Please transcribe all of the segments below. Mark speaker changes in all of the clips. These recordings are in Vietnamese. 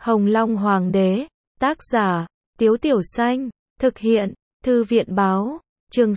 Speaker 1: Hồng Long Hoàng đế, tác giả, Tiếu Tiểu Xanh, thực hiện, Thư viện báo, chương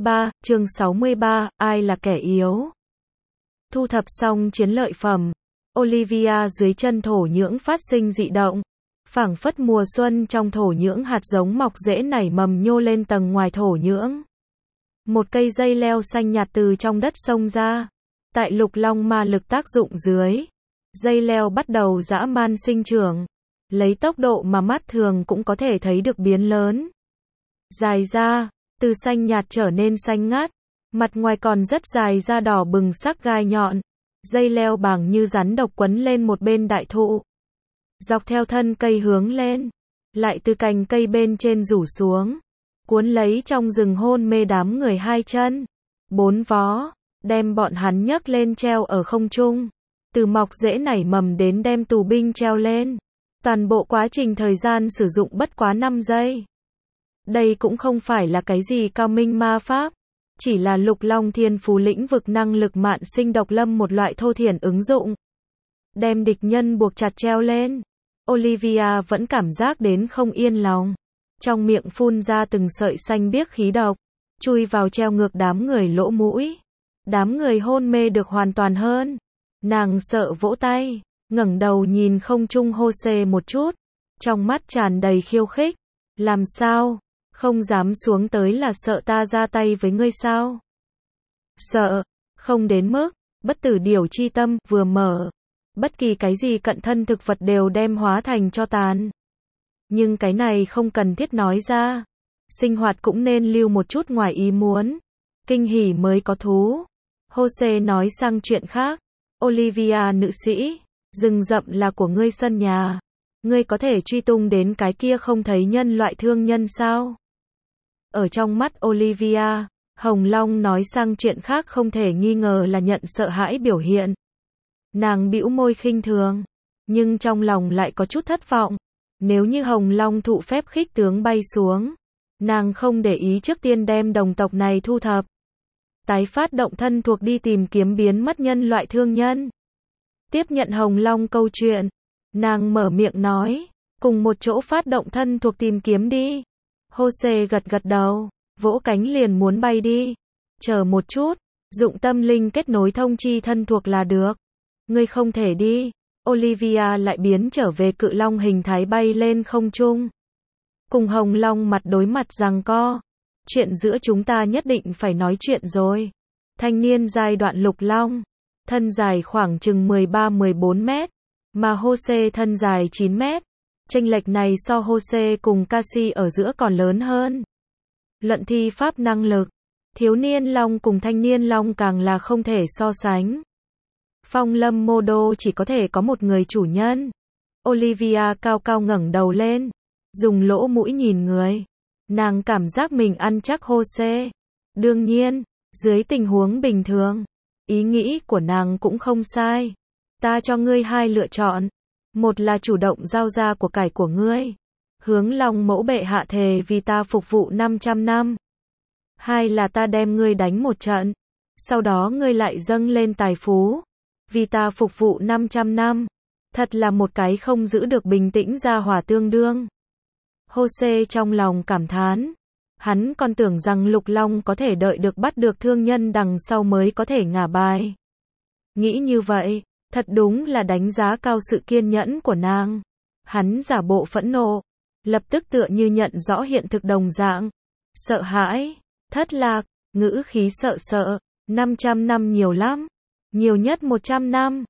Speaker 1: 63, ai là kẻ yếu? Thu thập xong chiến lợi phẩm, Olivia dưới chân thổ nhưỡng phát sinh dị động. Phảng phất mùa xuân trong thổ nhưỡng hạt giống mọc rễ nảy mầm nhô lên tầng ngoài thổ nhưỡng. Một cây dây leo xanh nhạt từ trong đất xông ra. Tại lục long ma lực tác dụng dưới, dây leo bắt đầu dã man sinh trưởng, lấy tốc độ mà mắt thường cũng có thể thấy được biến lớn. Dài ra, từ xanh nhạt trở nên xanh ngắt, mặt ngoài còn rất dài ra đỏ bừng sắc gai nhọn. Dây leo bàng như rắn độc quấn lên một bên đại thụ. Dọc theo thân cây hướng lên, lại từ cành cây bên trên rủ xuống, cuốn lấy trong rừng hôn mê đám người hai chân, bốn vó, đem bọn hắn nhấc lên treo ở không trung. Từ mọc rễ nảy mầm đến đem tù binh treo lên. Toàn bộ quá trình thời gian sử dụng bất quá 5 giây. Đây cũng không phải là cái gì cao minh ma pháp, chỉ là lục long thiên phú lĩnh vực năng lực mạn sinh độc lâm một loại thô thiển ứng dụng. Đem địch nhân buộc chặt treo lên. Olivia vẫn cảm giác đến không yên lòng. Trong miệng phun ra từng sợi xanh biếc khí độc, chui vào treo ngược đám người lỗ mũi. Đám người hôn mê được hoàn toàn hơn. Nàng sợ vỗ tay, ngẩng đầu nhìn không trung Jose một chút, trong mắt tràn đầy khiêu khích. Làm sao? Không dám xuống tới là sợ ta ra tay với ngươi sao? Sợ, không đến mức, bất tử điểu chi tâm vừa mở. Bất kỳ cái gì cận thân thực vật đều đem hóa thành tro tàn. Nhưng cái này không cần thiết nói ra. Sinh hoạt cũng nên lưu một chút ngoài ý muốn. Kinh hỉ mới có thú. Jose nói sang chuyện khác. Olivia nữ sĩ, rừng rậm là của ngươi sân nhà. Ngươi có thể truy tung đến cái kia không thấy nhân loại thương nhân sao? Ở trong mắt Olivia, Hồng Long nói sang chuyện khác không thể nghi ngờ là nhận sợ hãi biểu hiện. Nàng bĩu môi khinh thường, nhưng trong lòng lại có chút thất vọng. Nếu như Hồng Long thụ phép khích tướng bay xuống, nàng không để ý trước tiên đem đồng tộc này thu thập. Tái phát động thân thuộc đi tìm kiếm biến mất nhân loại thương nhân. Tiếp nhận Hồng Long câu chuyện, nàng mở miệng nói, cùng một chỗ phát động thân thuộc tìm kiếm đi. Jose gật gật đầu, vỗ cánh liền muốn bay đi. Chờ một chút, dụng tâm linh kết nối thông chi thân thuộc là được. Ngươi không thể đi. Olivia lại biến trở về cự long hình thái bay lên không trung. Cùng Hồng Long mặt đối mặt giằng co. Chuyện giữa chúng ta nhất định phải nói chuyện rồi. Thanh niên giai đoạn lục long, thân dài khoảng chừng 13-14 mét, mà Jose thân dài 9 mét. Chênh lệch này so Jose cùng Cassie ở giữa còn lớn hơn. Luận thi pháp năng lực, thiếu niên long cùng thanh niên long càng là không thể so sánh. Phong lâm mô đô chỉ có thể có một người chủ nhân. Olivia cao cao ngẩng đầu lên, dùng lỗ mũi nhìn người. Nàng cảm giác mình ăn chắc Jose. Đương nhiên, dưới tình huống bình thường, ý nghĩ của nàng cũng không sai. Ta cho ngươi hai lựa chọn. Một là chủ động giao ra của cải của ngươi, hướng long mẫu bệ hạ thề vì ta phục vụ 500 năm. Hai là ta đem ngươi đánh một trận, sau đó ngươi lại dâng lên tài phú, vì ta phục vụ 500 năm. Thật là một cái không giữ được bình tĩnh ra hỏa tương đương. Jose trong lòng cảm thán. Hắn còn tưởng rằng lục long có thể đợi được bắt được thương nhân đằng sau mới có thể ngả bài. Nghĩ như vậy, thật đúng là đánh giá cao sự kiên nhẫn của nàng. Hắn giả bộ phẫn nộ, lập tức tựa như nhận rõ hiện thực đồng dạng. Sợ hãi, thất lạc, ngữ khí sợ sợ. 500 năm nhiều lắm, nhiều nhất 100 năm.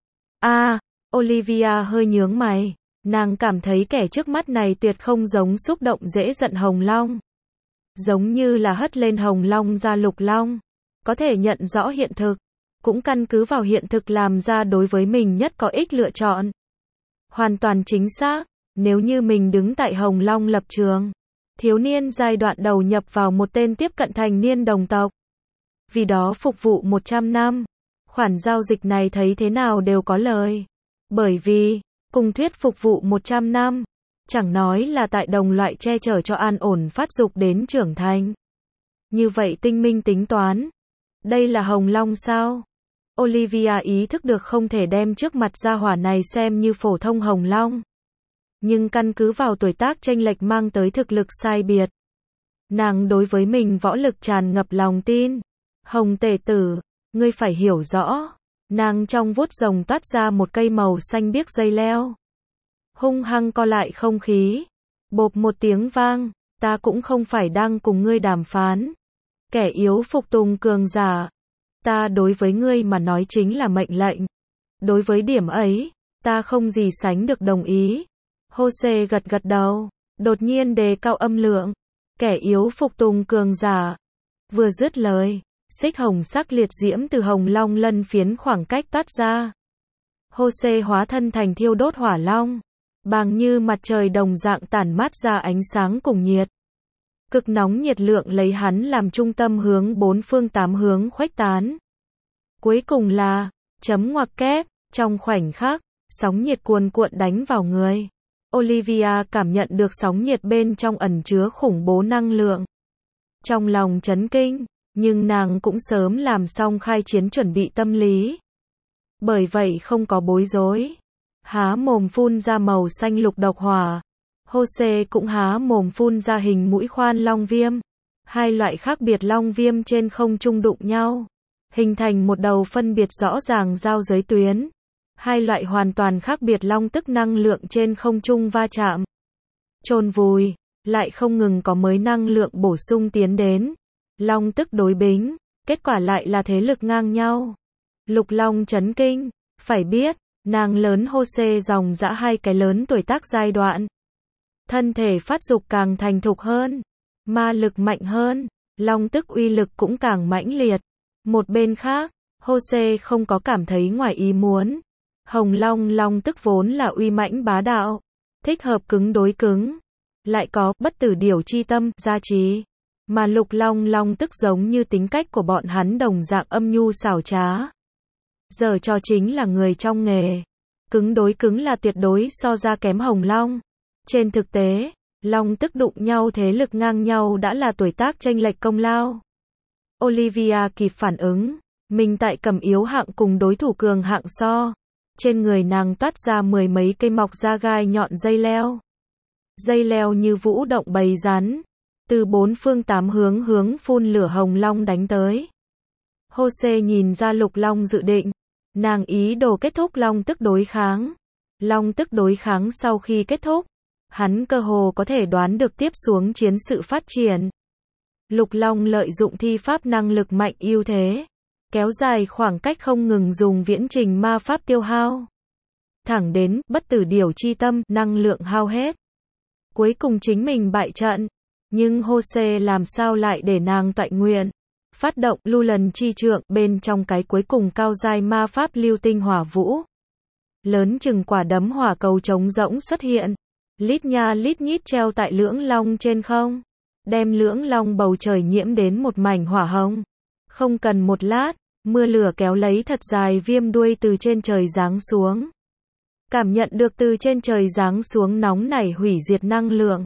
Speaker 1: Olivia hơi nhướng mày. Nàng cảm thấy kẻ trước mắt này tuyệt không giống xúc động dễ giận Hồng Long. Giống như là hất lên Hồng Long ra lục long. Có thể nhận rõ hiện thực, cũng căn cứ vào hiện thực làm ra đối với mình nhất có ích lựa chọn. Hoàn toàn chính xác, nếu như mình đứng tại Hồng Long lập trường, thiếu niên giai đoạn đầu nhập vào một tên tiếp cận thành niên đồng tộc. Vì đó phục vụ 100 năm, khoản giao dịch này thấy thế nào đều có lời. Bởi vì, cùng thuyết phục vụ 100 năm, chẳng nói là tại đồng loại che chở cho an ổn phát dục đến trưởng thành. Như vậy tinh minh tính toán. Đây là Hồng Long sao? Olivia ý thức được không thể đem trước mặt gia hỏa này xem như phổ thông Hồng Long. Nhưng căn cứ vào tuổi tác chênh lệch mang tới thực lực sai biệt. Nàng đối với mình võ lực tràn ngập lòng tin. Hồng tể tử, ngươi phải hiểu rõ. Nàng trong vuốt rồng toát ra một cây màu xanh biếc dây leo. Hung hăng co lại không khí. Bộp một tiếng vang, ta cũng không phải đang cùng ngươi đàm phán. Kẻ yếu phục tùng cường giả. Ta đối với ngươi mà nói chính là mệnh lệnh. Đối với điểm ấy, ta không gì sánh được đồng ý. Jose gật gật đầu, đột nhiên đề cao âm lượng. Kẻ yếu phục tùng cường giả. Vừa dứt lời, xích hồng sắc liệt diễm từ hồng long lân phiến khoảng cách toát ra. Jose hóa thân thành thiêu đốt hỏa long. Bàng như mặt trời đồng dạng tản mát ra ánh sáng cùng nhiệt. Cực nóng nhiệt lượng lấy hắn làm trung tâm hướng bốn phương tám hướng khuếch tán. Cuối cùng là, chấm ngoặc kép, trong khoảnh khắc, sóng nhiệt cuồn cuộn đánh vào người. Olivia cảm nhận được sóng nhiệt bên trong ẩn chứa khủng bố năng lượng. Trong lòng chấn kinh, nhưng nàng cũng sớm làm xong khai chiến chuẩn bị tâm lý. Bởi vậy không có bối rối. Há mồm phun ra màu xanh lục độc hỏa. Jose cũng há mồm phun ra hình mũi khoan long viêm. Hai loại khác biệt long viêm trên không trung đụng nhau, hình thành một đầu phân biệt rõ ràng giao giới tuyến. Hai loại hoàn toàn khác biệt long tức năng lượng trên không trung va chạm. Chôn vùi, lại không ngừng có mới năng lượng bổ sung tiến đến. Long tức đối bính, kết quả lại là thế lực ngang nhau. Lục Long chấn kinh, phải biết, nàng lớn Jose dòng dã hai cái lớn tuổi tác giai đoạn. Thân thể phát dục càng thành thục hơn, ma lực mạnh hơn, long tức uy lực cũng càng mãnh liệt. Một bên khác, Jose không có cảm thấy ngoài ý muốn. Hồng Long long tức vốn là uy mãnh bá đạo, thích hợp cứng đối cứng, lại có bất tử điểu chi tâm gia trì. Mà Lục Long long tức giống như tính cách của bọn hắn đồng dạng âm nhu xảo trá. Giờ cho chính là người trong nghề. Cứng đối cứng là tuyệt đối so ra kém Hồng Long. Trên thực tế, long tức đụng nhau thế lực ngang nhau đã là tuổi tác chênh lệch công lao. Olivia kịp phản ứng, mình tại cầm yếu hạng cùng đối thủ cường hạng so. Trên người nàng toát ra mười mấy cây mọc ra gai nhọn dây leo. Dây leo như vũ động bầy rắn, từ bốn phương tám hướng phun lửa hồng long đánh tới. Jose nhìn ra Lục Long dự định, nàng ý đồ kết thúc long tức đối kháng. Long tức đối kháng sau khi kết thúc, hắn cơ hồ có thể đoán được tiếp xuống chiến sự phát triển. Lục Long lợi dụng thi pháp năng lực mạnh ưu thế, kéo dài khoảng cách không ngừng dùng viễn trình ma pháp tiêu hao. Thẳng đến bất tử điểu chi tâm năng lượng hao hết. Cuối cùng chính mình bại trận. Nhưng Jose làm sao lại để nàng toại nguyện. Phát động lưu lần chi trượng bên trong cái cuối cùng cao giai ma pháp lưu tinh hỏa vũ. Lớn chừng quả đấm hỏa cầu trống rỗng xuất hiện. Lít nha lít nhít treo tại lưỡng long trên không. Đem lưỡng long bầu trời nhiễm đến một mảnh hỏa hồng. Không cần một lát, mưa lửa kéo lấy thật dài viêm đuôi từ trên trời giáng xuống. Cảm nhận được từ trên trời giáng xuống nóng nảy hủy diệt năng lượng.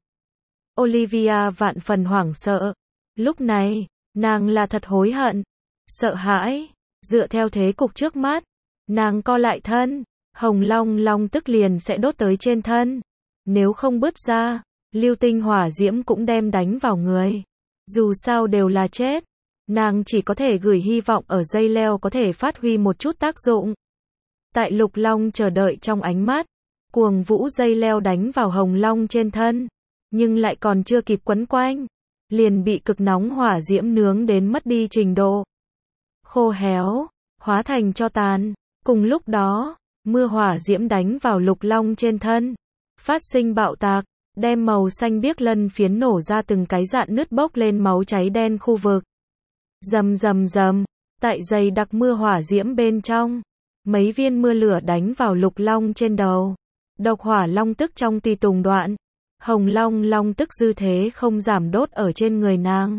Speaker 1: Olivia vạn phần hoảng sợ. Lúc này, nàng là thật hối hận, sợ hãi. Dựa theo thế cục trước mắt, nàng co lại thân, Hồng Long long tức liền sẽ đốt tới trên thân. Nếu không bứt ra, lưu tinh hỏa diễm cũng đem đánh vào người. Dù sao đều là chết. Nàng chỉ có thể gửi hy vọng ở dây leo có thể phát huy một chút tác dụng. Tại Lục Long chờ đợi trong ánh mắt, cuồng vũ dây leo đánh vào Hồng Long trên thân, nhưng lại còn chưa kịp quấn quanh, liền bị cực nóng hỏa diễm nướng đến mất đi trình độ. Khô héo, hóa thành tro tàn. Cùng lúc đó, mưa hỏa diễm đánh vào Lục Long trên thân, phát sinh bạo tạc, đem màu xanh biếc lân phiến nổ ra từng cái dạn nứt bốc lên máu cháy đen khu vực. Rầm rầm rầm, tại dày đặc mưa hỏa diễm bên trong, mấy viên mưa lửa đánh vào Lục Long trên đầu. Độc hỏa long tức trong tùy tùng đoạn, Hồng Long long tức dư thế không giảm đốt ở trên người nàng.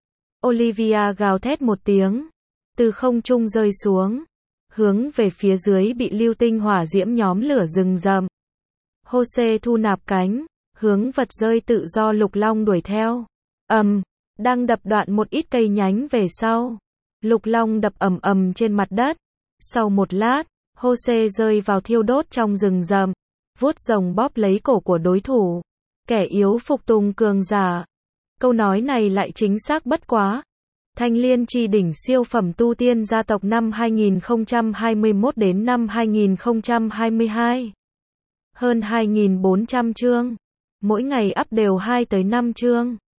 Speaker 1: Olivia gào thét một tiếng, từ không trung rơi xuống, hướng về phía dưới bị lưu tinh hỏa diễm nhóm lửa rừng rậm. Jose thu nạp cánh, hướng vật rơi tự do Lục Long đuổi theo. Đang đập đoạn một ít cây nhánh về sau. Lục Long đập ầm ầm trên mặt đất. Sau một lát, Jose rơi vào thiêu đốt trong rừng rậm. vuốt rồng bóp lấy cổ của đối thủ. Kẻ yếu phục tùng cường giả. Câu nói này lại chính xác bất quá. Thanh Liên Chi đỉnh siêu phẩm tu tiên gia tộc năm 2021 đến năm 2022. Hơn 2.400 chương. Mỗi ngày up đều 2 tới 5 chương.